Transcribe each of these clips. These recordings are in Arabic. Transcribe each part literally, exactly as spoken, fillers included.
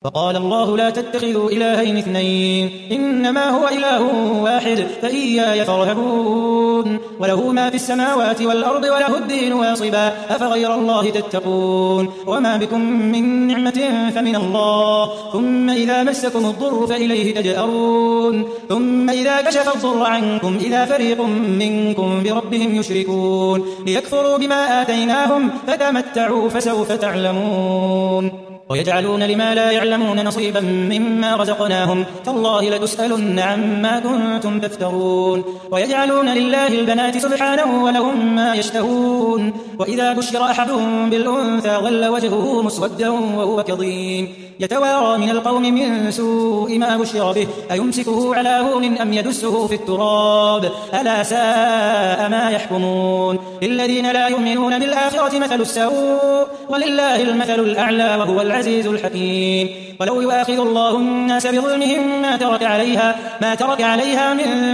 فقال الله لا تتخذوا إلهين اثنين إنما هو إله واحد فإياي فارهبون وله ما في السماوات والأرض وله الدين واصبا أفغير الله تتقون وما بكم من نعمة فمن الله ثم إذا مسكم الضر فإليه تجأرون ثم إذا كشف الضر عنكم إذا فريق منكم بربهم يشركون ليكفروا بما آتيناهم فتمتعوا فسوف تعلمون ويجعلون لما لا يعلمون نصيبا مما رزقناهم تالله لتسألن عما كنتم تفترون ويجعلون لله البنات سبحانه ولهم ما يشتهون وإذا بشر أحدهم بالأنثى ظل وجهه مسودا وهو كظيم يتوارى من القوم من سوء ما بشر به أيمسكه على هون أم يدسه في التراب ألا ساء ما يحكمون للذين لا يؤمنون بالآخرة مثل السوء ولله المثل الأعلى وهو العزيز الحكيم ولو يؤاخذ الله الناس بظلمهم ما ترك عليها ما ترك عليها من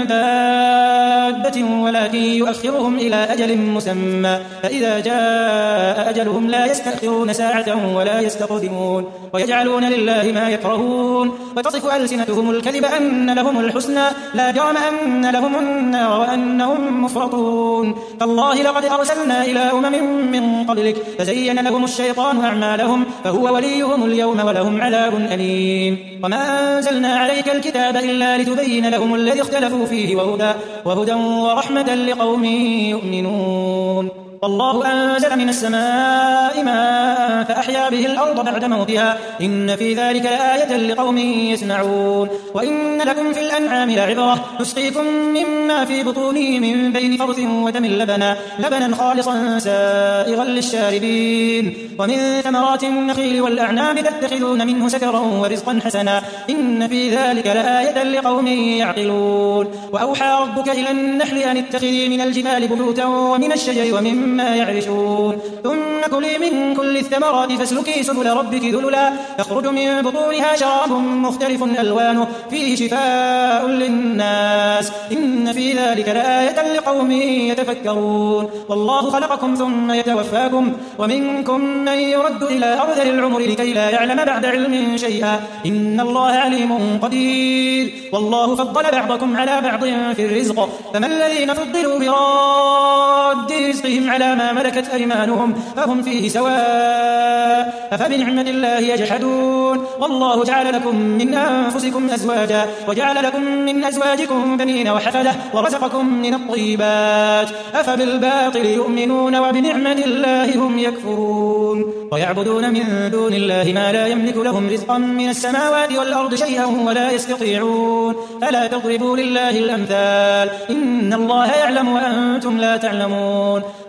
دابة ولكن يؤخرهم إلى أجل مسمى فإذا جاء أجلهم لا يستأخرون ساعة ولا يستقدمون ويجعلون لله ما يكرهون وتصف ألسنتهم الكذب أن لهم الحسنى لا جرم أن لهم النار وأنهم مفرطون تالله لقد أرسلنا إلى أمم من قبلك فزين لهم الشيطان أعمالهم فهو وليهم اليوم ولهم عذاب أليم وما أنزلنا عليك الكتاب إلا لتبين لهم الذي اختلفوا فيه وهدى, وهدى ورحمة لقوم يؤمنون والله أنزل من السماء ماء فأحيا به الأرض بعد موتها إن في ذلك لآية لقوم يسمعون وإن لكم في الأنعام لعبرة نسقيكم مما في بطونه من بين فرث ودم لبنا لبنا خالصا سائغا للشاربين ومن ثمرات النخيل والأعناب تتخذون منه سكرا ورزقا حسنا إن في ذلك لآية لقوم يعقلون وأوحى ربك إلى النحل أن اتخذي من الجبال بيوتا ومن الشجر ومن ما يعرشون ثم كلي من كل الثمرات فاسلكي سبل ربك ذللا يخرج من بطونها شراب مختلف ألوانه فيه شفاء للناس إن في ذلك لآية لقوم يتفكرون والله خلقكم ثم يتوفاكم ومنكم من يرد إلى أرذل العمر لكي لا يعلم بعد علم شيئا إن الله عليم قدير والله فضل بعضكم على بعض في الرزق فما الذين فضلوا براد رزقهم على ما ملكت أيمانهم فهم فيه سواء أفبنعمة الله يجحدون والله جعل لكم من أنفسكم أزواجا وجعل لكم من أزواجكم بنين وحفدة ورزقكم من الطيبات أفبالباطل يؤمنون وبنعمة الله هم يكفرون ويعبدون من دون الله ما لا يملك لهم رزقا من السماوات والأرض شيئا ولا يستطيعون فلا تضربوا لله الأمثال إن الله يعلم وأنتم لا تعلمون